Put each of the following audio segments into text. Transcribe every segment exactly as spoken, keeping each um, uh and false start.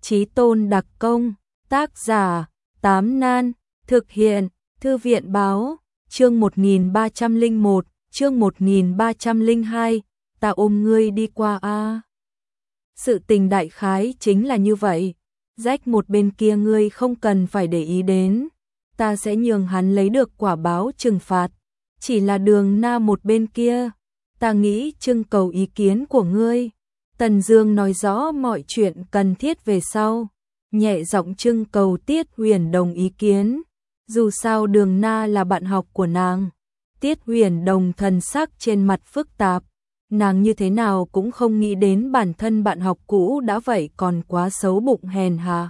Chí tôn đặc công, tác giả, Tám Nan, thực hiện, Thư viện báo, chương một nghìn ba trăm lẻ một, chương một nghìn ba trăm lẻ hai, ta ôm ngươi đi qua a. Sự tình đại khái chính là như vậy, rách một bên kia ngươi không cần phải để ý đến, ta sẽ nhường hắn lấy được quả báo trừng phạt, chỉ là Đường Na một bên kia, ta nghĩ trưng cầu ý kiến của ngươi. Tần Dương nói rõ mọi chuyện cần thiết về sau, nhẹ giọng trưng cầu Tiết Huyền Đồng ý kiến, dù sao Đường Na là bạn học của nàng. Tiết Huyền Đồng thần sắc trên mặt phức tạp, nàng như thế nào cũng không nghĩ đến bản thân bạn học cũ đã vậy còn quá xấu bụng hèn hạ.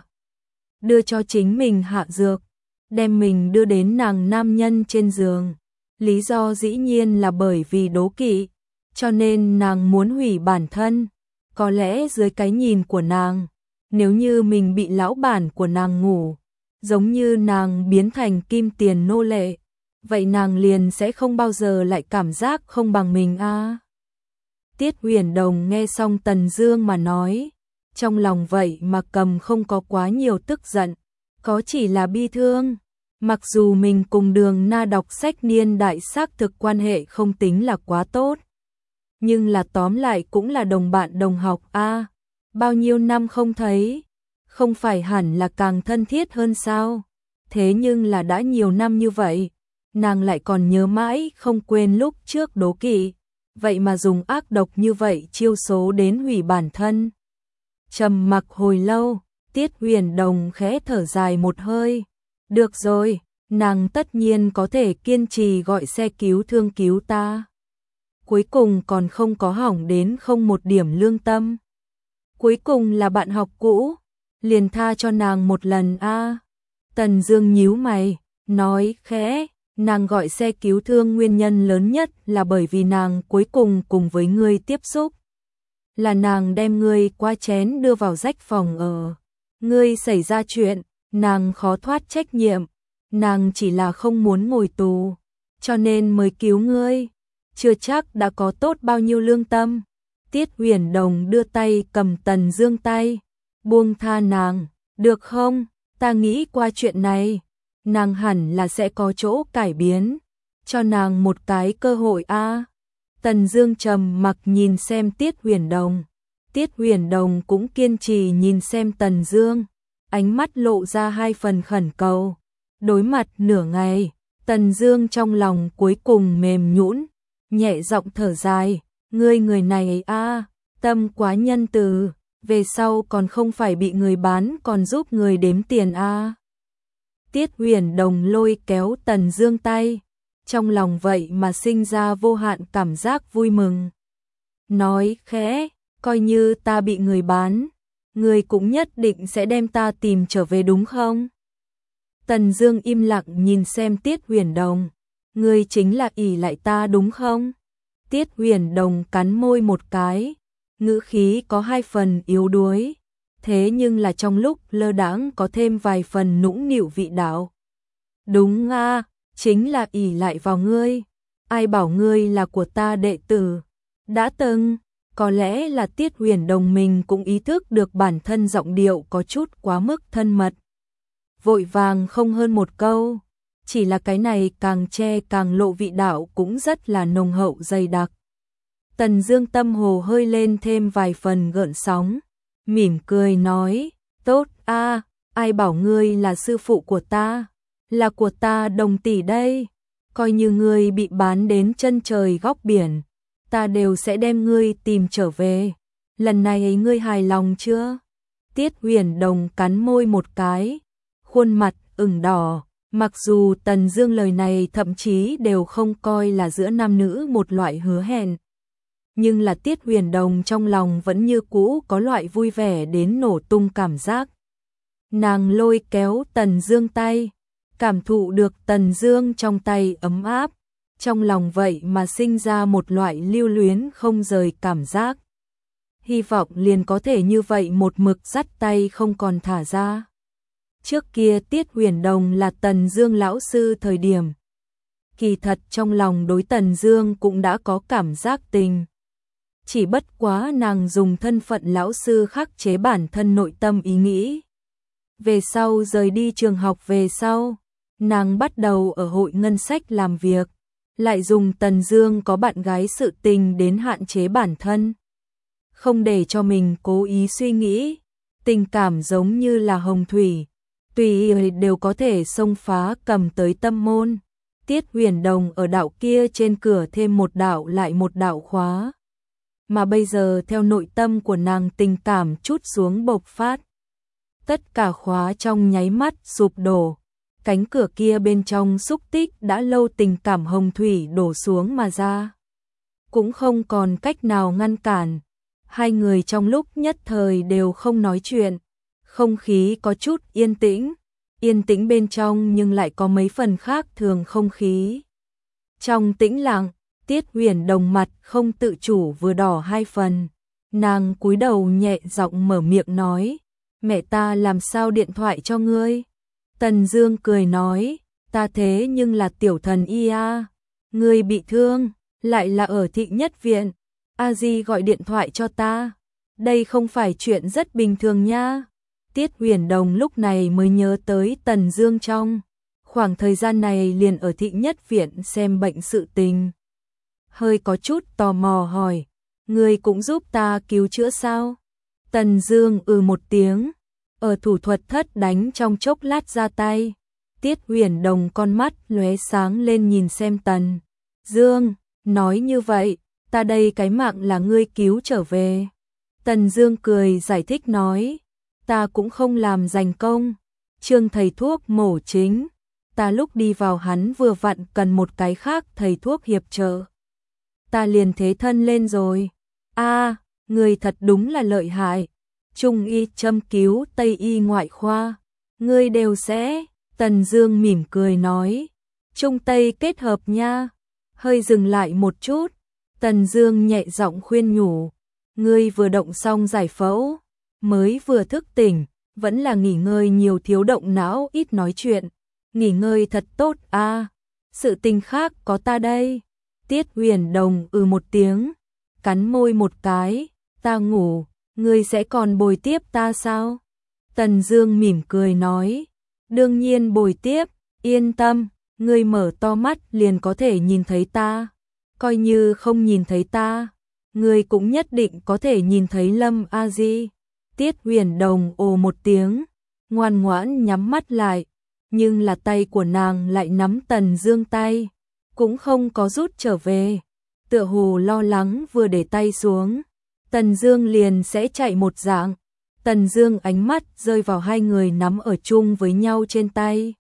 Đưa cho chính mình hạ dược, đem mình đưa đến nàng nam nhân trên giường. Lý do dĩ nhiên là bởi vì đố kỵ, cho nên nàng muốn hủy bản thân. Có lẽ dưới cái nhìn của nàng, nếu như mình bị lão bản của nàng ngủ, giống như nàng biến thành kim tiền nô lệ, vậy nàng liền sẽ không bao giờ lại cảm giác không bằng mình a. À. Tiết Huyền Đồng nghe xong Tần Dương mà nói, trong lòng vậy mà cầm không có quá nhiều tức giận, có chỉ là bi thương. Mặc dù mình cùng Đường Na đọc sách niên đại xác thực quan hệ không tính là quá tốt, nhưng là tóm lại cũng là đồng bạn đồng học a, à, bao nhiêu năm không thấy, không phải hẳn là càng thân thiết hơn sao? Thế nhưng là đã nhiều năm như vậy, nàng lại còn nhớ mãi không quên lúc trước đố kỵ, vậy mà dùng ác độc như vậy chiêu số đến hủy bản thân. Trầm mặc hồi lâu, Tiết Huyền Đồng khẽ thở dài một hơi. Được rồi, nàng tất nhiên có thể kiên trì gọi xe cứu thương cứu ta. Cuối cùng còn không có hỏng đến không một điểm lương tâm. Cuối cùng là bạn học cũ, liền tha cho nàng một lần a. À. Tần Dương nhíu mày, nói khẽ, nàng gọi xe cứu thương nguyên nhân lớn nhất là bởi vì nàng cuối cùng cùng với ngươi tiếp xúc. Là nàng đem ngươi qua chén đưa vào rách phòng ở. Ngươi xảy ra chuyện, nàng khó thoát trách nhiệm, nàng chỉ là không muốn ngồi tù, cho nên mới cứu ngươi. Chưa chắc đã có tốt bao nhiêu lương tâm. Tiết Huyền Đồng đưa tay cầm Tần Dương tay, buông tha nàng, được không? Ta nghĩ qua chuyện này, nàng hẳn là sẽ có chỗ cải biến, cho nàng một cái cơ hội a. À. Tần Dương trầm mặc nhìn xem Tiết Huyền Đồng, Tiết Huyền Đồng cũng kiên trì nhìn xem Tần Dương, ánh mắt lộ ra hai phần khẩn cầu. Đối mặt nửa ngày, Tần Dương trong lòng cuối cùng mềm nhũn, nhẹ giọng thở dài, ngươi người này a, à, tâm quá nhân từ, về sau còn không phải bị người bán còn giúp người đếm tiền a. À. Tiết Huyền Đồng lôi kéo Tần Dương tay, trong lòng vậy mà sinh ra vô hạn cảm giác vui mừng. Nói khẽ, coi như ta bị người bán, ngươi cũng nhất định sẽ đem ta tìm trở về đúng không? Tần Dương im lặng nhìn xem Tiết Huyền Đồng, ngươi chính là ỷ lại ta đúng không? Tiết Huyền Đồng cắn môi một cái, ngữ khí có hai phần yếu đuối, thế nhưng là trong lúc lơ đãng có thêm vài phần nũng nịu vị đạo. Đúng a, à, chính là ỷ lại vào ngươi, ai bảo ngươi là của ta đệ tử. Đã từng, có lẽ là Tiết Huyền Đồng mình cũng ý thức được bản thân giọng điệu có chút quá mức thân mật. Vội vàng không hơn một câu, chỉ là cái này càng che càng lộ vị đạo cũng rất là nồng hậu dày đặc. Tần Dương tâm hồ hơi lên thêm vài phần gợn sóng, mỉm cười nói, tốt a, à, ai bảo ngươi là sư phụ của ta, là của ta Đồng tỷ đây, coi như ngươi bị bán đến chân trời góc biển, ta đều sẽ đem ngươi tìm trở về, lần này ngươi hài lòng chưa? Tiết Huyền Đồng cắn môi một cái, khuôn mặt ửng đỏ, mặc dù Tần Dương lời này thậm chí đều không coi là giữa nam nữ một loại hứa hẹn, nhưng là Tiết Huyền Đồng trong lòng vẫn như cũ có loại vui vẻ đến nổ tung cảm giác. Nàng lôi kéo Tần Dương tay, cảm thụ được Tần Dương trong tay ấm áp, trong lòng vậy mà sinh ra một loại lưu luyến không rời cảm giác. Hy vọng liền có thể như vậy một mực dắt tay không còn thả ra. Trước kia Tiết Huyền Đồng là Tần Dương lão sư thời điểm, kỳ thật trong lòng đối Tần Dương cũng đã có cảm giác tình. chỉ bất quá nàng dùng thân phận lão sư khắc chế bản thân nội tâm ý nghĩ. Về sau rời đi trường học về sau, nàng bắt đầu ở hội ngân sách làm việc, lại dùng Tần Dương có bạn gái sự tình đến hạn chế bản thân, không để cho mình cố ý suy nghĩ, tình cảm giống như là hồng thủy, tùy đều có thể xông phá cầm tới tâm môn. Tiết Huyền Đồng ở đạo kia trên cửa thêm một đạo lại một đạo khóa, mà bây giờ theo nội tâm của nàng tình cảm chút xuống bộc phát. Tất cả khóa trong nháy mắt sụp đổ, cánh cửa kia bên trong xúc tích đã lâu tình cảm hồng thủy đổ xuống mà ra. Cũng không còn cách nào ngăn cản, hai người trong lúc nhất thời đều không nói chuyện, không khí có chút yên tĩnh, yên tĩnh bên trong nhưng lại có mấy phần khác thường không khí. Trong tĩnh lặng, Tiết Huyền Đồng mặt không tự chủ vừa đỏ hai phần, nàng cúi đầu nhẹ giọng mở miệng nói, mẹ ta làm sao điện thoại cho ngươi? Tần Dương cười nói, ta thế nhưng là tiểu thần y a, ngươi bị thương, lại là ở thị nhất viện, a di gọi điện thoại cho ta, đây không phải chuyện rất bình thường nha. Tiết Huyền Đồng lúc này mới nhớ tới Tần Dương trong khoảng thời gian này liền ở thị nhất viện xem bệnh sự tình, hơi có chút tò mò hỏi, ngươi cũng giúp ta cứu chữa sao? Tần Dương ừ một tiếng, ở thủ thuật thất đánh trong chốc lát ra tay. Tiết Huyền Đồng con mắt lóe sáng lên nhìn xem Tần Dương, nói như vậy, ta đây cái mạng là ngươi cứu trở về. Tần Dương cười giải thích nói, ta cũng không làm giành công, Trương thầy thuốc mổ chính, ta lúc đi vào hắn vừa vặn cần một cái khác thầy thuốc hiệp trợ, ta liền thế thân lên rồi. A, người thật đúng là lợi hại, trung y châm cứu tây y ngoại khoa, ngươi đều sẽ. Tần Dương mỉm cười nói, trung tây kết hợp nha. Hơi dừng lại một chút, Tần Dương nhẹ giọng khuyên nhủ, ngươi vừa động xong giải phẫu, mới vừa thức tỉnh, vẫn là nghỉ ngơi nhiều, thiếu động não, ít nói chuyện, nghỉ ngơi thật tốt a. À, sự tình khác có ta đây. Tiết Huyền Đồng ừ một tiếng, cắn môi một cái, ta ngủ, ngươi sẽ còn bồi tiếp ta sao? Tần Dương mỉm cười nói, đương nhiên bồi tiếp, yên tâm, ngươi mở to mắt liền có thể nhìn thấy ta, coi như không nhìn thấy ta, ngươi cũng nhất định có thể nhìn thấy Lâm A Di. Tiết Huyền Đồng ồ một tiếng, ngoan ngoãn nhắm mắt lại, nhưng là tay của nàng lại nắm Tần Dương tay, cũng không có rút trở về, tựa hồ lo lắng vừa để tay xuống, Tần Dương liền sẽ chạy một dạng. Tần Dương ánh mắt rơi vào hai người nắm ở chung với nhau trên tay,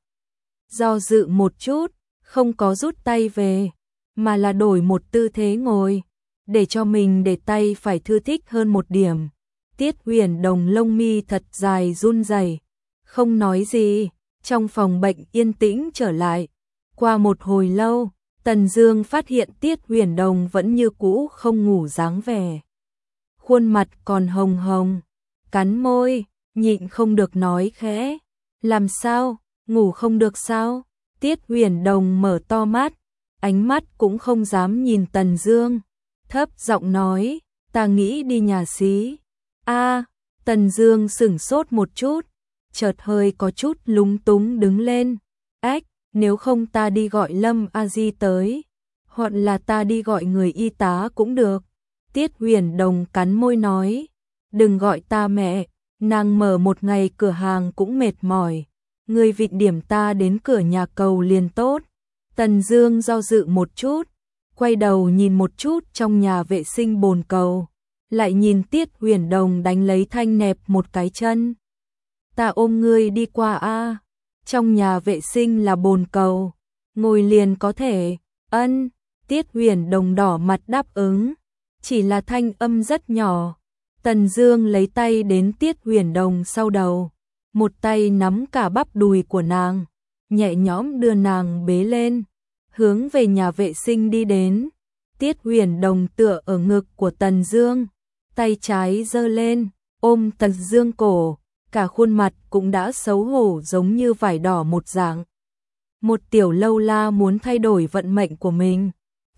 do dự một chút, không có rút tay về, mà là đổi một tư thế ngồi, để cho mình để tay phải thư thích hơn một điểm. Tiết Huyền Đồng lông mi thật dài run rẩy, không nói gì. Trong phòng bệnh yên tĩnh trở lại. Qua một hồi lâu, Tần Dương phát hiện Tiết Huyền Đồng vẫn như cũ không ngủ dáng vẻ, khuôn mặt còn hồng hồng, cắn môi, nhịn không được nói khẽ, làm sao, ngủ không được sao? Tiết Huyền Đồng mở to mắt, ánh mắt cũng không dám nhìn Tần Dương, thấp giọng nói, ta nghĩ đi nhà xí. A, Tần Dương sững sốt một chút, chợt hơi có chút lúng túng đứng lên, ách, nếu không ta đi gọi Lâm A Di tới, hoặc là ta đi gọi người y tá cũng được. Tiết Huyền Đồng cắn môi nói, đừng gọi ta mẹ, nàng mở một ngày cửa hàng cũng mệt mỏi, ngươi vịn điểm ta đến cửa nhà cầu liền tốt. Tần Dương do dự một chút, quay đầu nhìn một chút trong nhà vệ sinh bồn cầu, lại nhìn Tiết Huyền Đồng đánh lấy thanh nẹp một cái chân. Ta ôm ngươi đi qua a, trong nhà vệ sinh là bồn cầu, ngồi liền có thể. Ân. Tiết Huyền Đồng đỏ mặt đáp ứng, chỉ là thanh âm rất nhỏ. Tần Dương lấy tay đến Tiết Huyền Đồng sau đầu, một tay nắm cả bắp đùi của nàng, nhẹ nhõm đưa nàng bế lên, hướng về nhà vệ sinh đi đến. Tiết Huyền Đồng tựa ở ngực của Tần Dương, tay trái giơ lên, ôm Tần Dương cổ, cả khuôn mặt cũng đã xấu hổ giống như vải đỏ một dạng. Một tiểu lâu la muốn thay đổi vận mệnh của mình,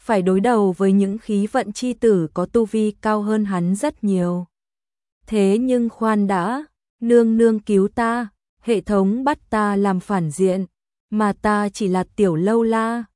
phải đối đầu với những khí vận chi tử có tu vi cao hơn hắn rất nhiều. Thế nhưng khoan đã, nương nương cứu ta, hệ thống bắt ta làm phản diện, mà ta chỉ là tiểu lâu la,